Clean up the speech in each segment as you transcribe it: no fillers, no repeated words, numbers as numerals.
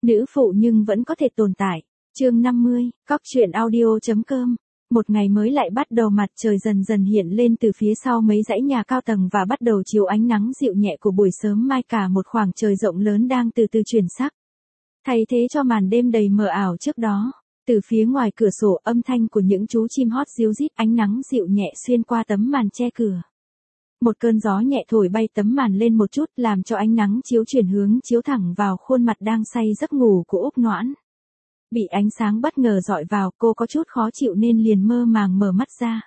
Nữ phụ nhưng vẫn có thể tồn tại. Chương 50, Cóc truyện audio.com. Một ngày mới lại bắt đầu, mặt trời dần dần hiện lên từ phía sau mấy dãy nhà cao tầng và bắt đầu chiếu ánh nắng dịu nhẹ của buổi sớm mai, cả một khoảng trời rộng lớn đang từ từ chuyển sắc. Thay thế cho màn đêm đầy mờ ảo trước đó, từ phía ngoài cửa sổ âm thanh của những chú chim hót ríu rít, ánh nắng dịu nhẹ xuyên qua tấm màn che cửa. Một cơn gió nhẹ thổi bay tấm màn lên một chút, làm cho ánh nắng chiếu chuyển hướng chiếu thẳng vào khuôn mặt đang say giấc ngủ của Úc Noãn. Bị ánh sáng bất ngờ dọi vào, cô có chút khó chịu nên liền mơ màng mở mắt ra.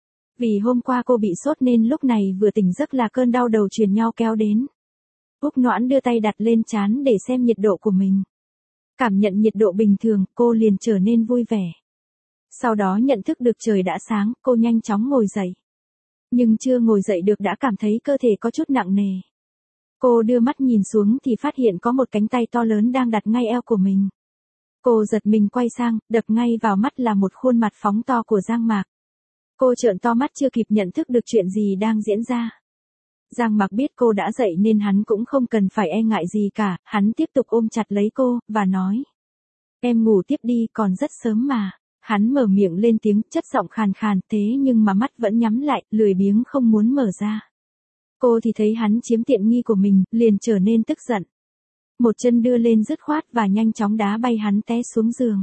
Vì hôm qua cô bị sốt nên lúc này vừa tỉnh giấc là cơn đau đầu truyền nhau kéo đến. Úc Noãn đưa tay đặt lên trán để xem nhiệt độ của mình. Cảm nhận nhiệt độ bình thường, cô liền trở nên vui vẻ. Sau đó nhận thức được trời đã sáng, cô nhanh chóng ngồi dậy. Nhưng chưa ngồi dậy được đã cảm thấy cơ thể có chút nặng nề. Cô đưa mắt nhìn xuống thì phát hiện có một cánh tay to lớn đang đặt ngay eo của mình. Cô giật mình quay sang, đập ngay vào mắt là một khuôn mặt phóng to của Giang Mạc. Cô trợn to mắt chưa kịp nhận thức được chuyện gì đang diễn ra. Giang Mạc biết cô đã dậy nên hắn cũng không cần phải e ngại gì cả, hắn tiếp tục ôm chặt lấy cô, và nói. Em ngủ tiếp đi, còn rất sớm mà. Hắn mở miệng lên tiếng, chất giọng khàn khàn, thế nhưng mà mắt vẫn nhắm lại, lười biếng không muốn mở ra. Cô thì thấy hắn chiếm tiện nghi của mình, liền trở nên tức giận. Một chân đưa lên dứt khoát và nhanh chóng đá bay hắn té xuống giường.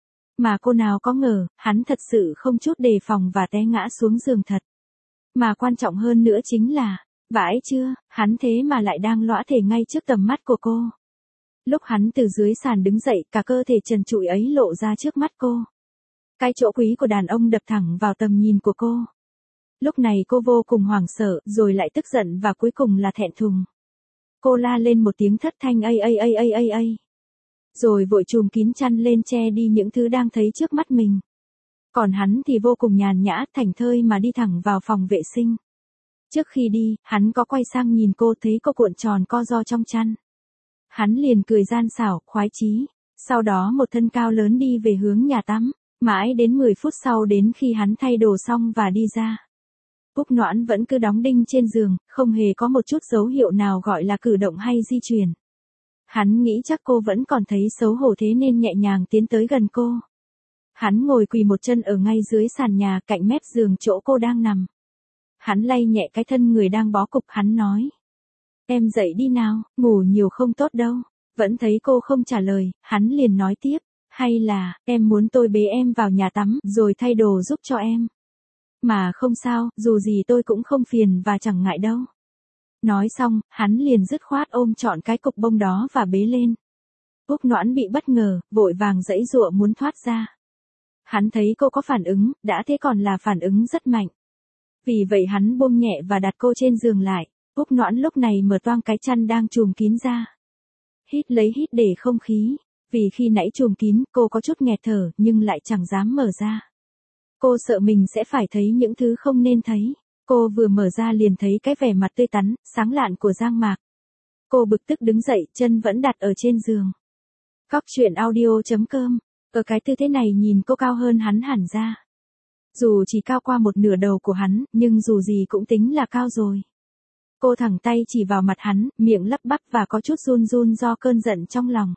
Mà cô nào có ngờ, hắn thật sự không chút đề phòng và té ngã xuống giường thật. Mà quan trọng hơn nữa chính là, vãi chưa, hắn thế mà lại đang lõa thể ngay trước tầm mắt của cô. Lúc hắn từ dưới sàn đứng dậy, cả cơ thể trần trụi ấy lộ ra trước mắt cô. Cái chỗ quý của đàn ông đập thẳng vào tầm nhìn của cô. Lúc này cô vô cùng hoảng sợ, rồi lại tức giận và cuối cùng là thẹn thùng. Cô la lên một tiếng thất thanh ây. Rồi vội chùm kín chăn lên che đi những thứ đang thấy trước mắt mình. Còn hắn thì vô cùng nhàn nhã, thảnh thơi mà đi thẳng vào phòng vệ sinh. Trước khi đi, hắn có quay sang nhìn cô, thấy cô cuộn tròn co ro trong chăn. Hắn liền cười gian xảo, khoái chí. Sau đó một thân cao lớn đi về hướng nhà tắm. Mãi đến 10 phút sau, đến khi hắn thay đồ xong và đi ra. Úc Noãn vẫn cứ đóng đinh trên giường, không hề có một chút dấu hiệu nào gọi là cử động hay di chuyển. Hắn nghĩ chắc cô vẫn còn thấy xấu hổ thế nên nhẹ nhàng tiến tới gần cô. Hắn ngồi quỳ một chân ở ngay dưới sàn nhà cạnh mép giường chỗ cô đang nằm. Hắn lay nhẹ cái thân người đang bó cục, hắn nói. Em dậy đi nào, ngủ nhiều không tốt đâu. Vẫn thấy cô không trả lời, hắn liền nói tiếp. Hay là, em muốn tôi bế em vào nhà tắm, rồi thay đồ giúp cho em. Mà không sao, dù gì tôi cũng không phiền và chẳng ngại đâu. Nói xong, hắn liền dứt khoát ôm trọn cái cục bông đó và bế lên. Úc Noãn bị bất ngờ, vội vàng giãy giụa muốn thoát ra. Hắn thấy cô có phản ứng, đã thế còn là phản ứng rất mạnh. Vì vậy hắn buông nhẹ và đặt cô trên giường lại. Úc Noãn lúc này mở toang cái chăn đang trùm kín ra. Hít để không khí. Vì khi nãy trùm kín, cô có chút nghẹt thở, nhưng lại chẳng dám mở ra. Cô sợ mình sẽ phải thấy những thứ không nên thấy. Cô vừa mở ra liền thấy cái vẻ mặt tươi tắn, sáng lạn của Giang Mạc. Cô bực tức đứng dậy, chân vẫn đặt ở trên giường. Cóc truyện audio.com. Ở cái tư thế này nhìn cô cao hơn hắn hẳn ra. Dù chỉ cao qua một nửa đầu của hắn, nhưng dù gì cũng tính là cao rồi. Cô thẳng tay chỉ vào mặt hắn, miệng lắp bắp và có chút run run do cơn giận trong lòng.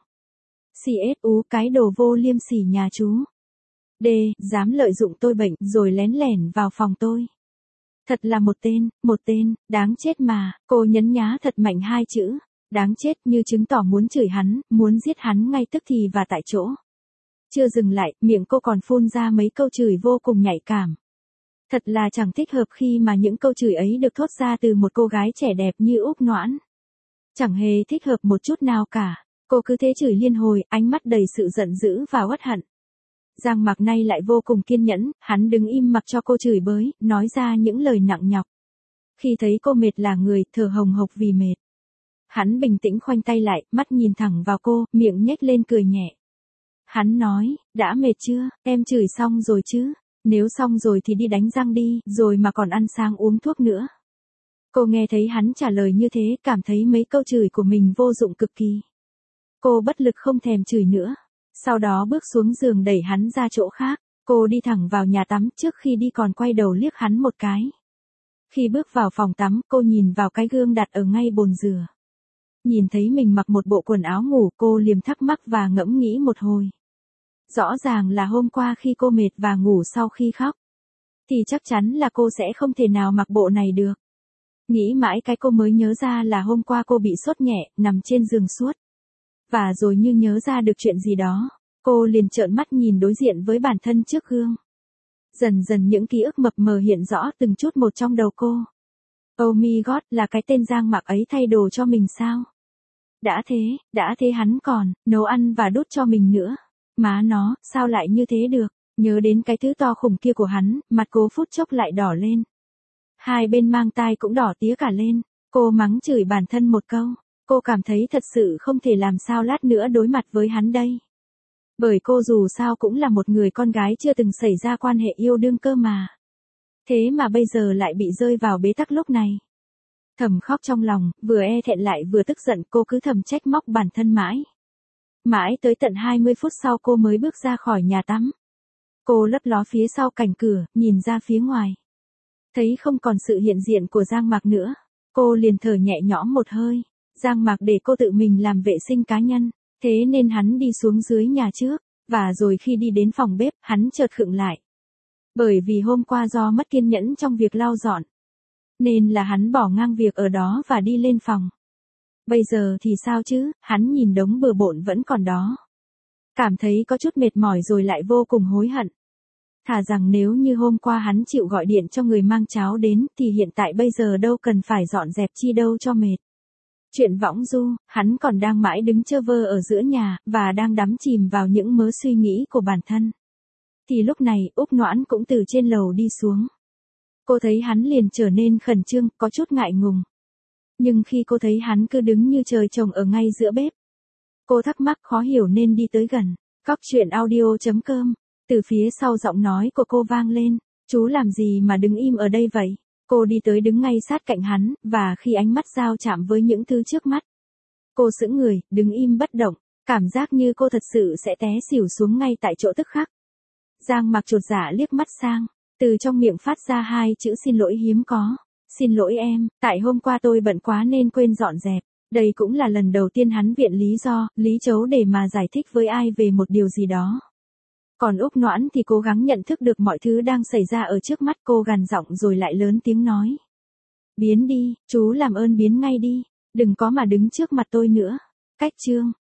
CSU, cái đồ vô liêm sỉ nhà chú. D, dám lợi dụng tôi bệnh rồi lén lẻn vào phòng tôi. Thật là một tên, đáng chết mà. Cô nhấn nhá thật mạnh hai chữ, đáng chết, như chứng tỏ muốn chửi hắn, muốn giết hắn ngay tức thì và tại chỗ. Chưa dừng lại, miệng cô còn phun ra mấy câu chửi vô cùng nhạy cảm. Thật là chẳng thích hợp khi mà những câu chửi ấy được thốt ra từ một cô gái trẻ đẹp như Úc Noãn. Chẳng hề thích hợp một chút nào cả. Cô cứ thế chửi liên hồi, ánh mắt đầy sự giận dữ và uất hận. Giang Mạc nay lại vô cùng kiên nhẫn, hắn đứng im mặc cho cô chửi bới, nói ra những lời nặng nhọc. Khi thấy cô mệt là người, thở hồng hộc vì mệt. Hắn bình tĩnh khoanh tay lại, mắt nhìn thẳng vào cô, miệng nhếch lên cười nhẹ. Hắn nói, đã mệt chưa, em chửi xong rồi chứ, nếu xong rồi thì đi đánh răng đi, rồi mà còn ăn sáng uống thuốc nữa. Cô nghe thấy hắn trả lời như thế, cảm thấy mấy câu chửi của mình vô dụng cực kỳ. Cô bất lực không thèm chửi nữa. Sau đó bước xuống giường đẩy hắn ra chỗ khác. Cô đi thẳng vào nhà tắm, trước khi đi còn quay đầu liếc hắn một cái. Khi bước vào phòng tắm, cô nhìn vào cái gương đặt ở ngay bồn rửa. Nhìn thấy mình mặc một bộ quần áo ngủ, cô liềm thắc mắc và ngẫm nghĩ một hồi. Rõ ràng là hôm qua khi cô mệt và ngủ sau khi khóc, thì chắc chắn là cô sẽ không thể nào mặc bộ này được. Nghĩ mãi cái cô mới nhớ ra là hôm qua cô bị sốt nhẹ, nằm trên giường suốt. Và rồi như nhớ ra được chuyện gì đó, cô liền trợn mắt nhìn đối diện với bản thân trước gương. Dần dần những ký ức mập mờ hiện rõ từng chút một trong đầu cô. Oh my god, là cái tên Giang Mạc ấy thay đồ cho mình sao? Đã thế hắn còn nấu ăn và đút cho mình nữa. Má nó, sao lại như thế được? Nhớ đến cái thứ to khủng kia của hắn, mặt cô phút chốc lại đỏ lên. Hai bên mang tai cũng đỏ tía cả lên. Cô mắng chửi bản thân một câu. Cô cảm thấy thật sự không thể làm sao lát nữa đối mặt với hắn đây. Bởi cô dù sao cũng là một người con gái chưa từng xảy ra quan hệ yêu đương cơ mà. Thế mà bây giờ lại bị rơi vào bế tắc lúc này. Thầm khóc trong lòng, vừa e thẹn lại vừa tức giận, cô cứ thầm trách móc bản thân mãi. Mãi tới tận 20 phút sau cô mới bước ra khỏi nhà tắm. Cô lấp ló phía sau cạnh cửa, nhìn ra phía ngoài. Thấy không còn sự hiện diện của Giang Mạc nữa. Cô liền thở nhẹ nhõm một hơi. Giang Mạc để cô tự mình làm vệ sinh cá nhân. Thế nên hắn đi xuống dưới nhà trước. Và rồi khi đi đến phòng bếp, hắn chợt khựng lại. Bởi vì hôm qua do mất kiên nhẫn trong việc lau dọn, nên là hắn bỏ ngang việc ở đó và đi lên phòng. Bây giờ thì sao chứ, hắn nhìn đống bừa bộn vẫn còn đó. Cảm thấy có chút mệt mỏi rồi lại vô cùng hối hận. Thà rằng nếu như hôm qua hắn chịu gọi điện cho người mang cháo đến thì hiện tại bây giờ đâu cần phải dọn dẹp chi đâu cho mệt. Chuyện võng du, hắn còn đang mãi đứng chơ vơ ở giữa nhà và đang đắm chìm vào những mớ suy nghĩ của bản thân. Thì lúc này Úc Noãn cũng từ trên lầu đi xuống. Cô thấy hắn liền trở nên khẩn trương, có chút ngại ngùng. Nhưng khi cô thấy hắn cứ đứng như trời trồng ở ngay giữa bếp, cô thắc mắc khó hiểu nên đi tới gần. Cóc truyện audio.com. Từ phía sau giọng nói của cô vang lên. Chú làm gì mà đứng im ở đây vậy? Cô đi tới đứng ngay sát cạnh hắn, và khi ánh mắt giao chạm với những thứ trước mắt, cô sững người, đứng im bất động, cảm giác như cô thật sự sẽ té xỉu xuống ngay tại chỗ tức khắc. Giang Mạc chột dạ liếc mắt sang, từ trong miệng phát ra hai chữ xin lỗi hiếm có. Xin lỗi em, tại hôm qua tôi bận quá nên quên dọn dẹp. Đây cũng là lần đầu tiên hắn viện lý do, lý trấu để mà giải thích với ai về một điều gì đó. Còn Úc Noãn thì cố gắng nhận thức được mọi thứ đang xảy ra ở trước mắt, cô gằn giọng rồi lại lớn tiếng nói. Biến đi, chú làm ơn biến ngay đi, đừng có mà đứng trước mặt tôi nữa. Cách chương.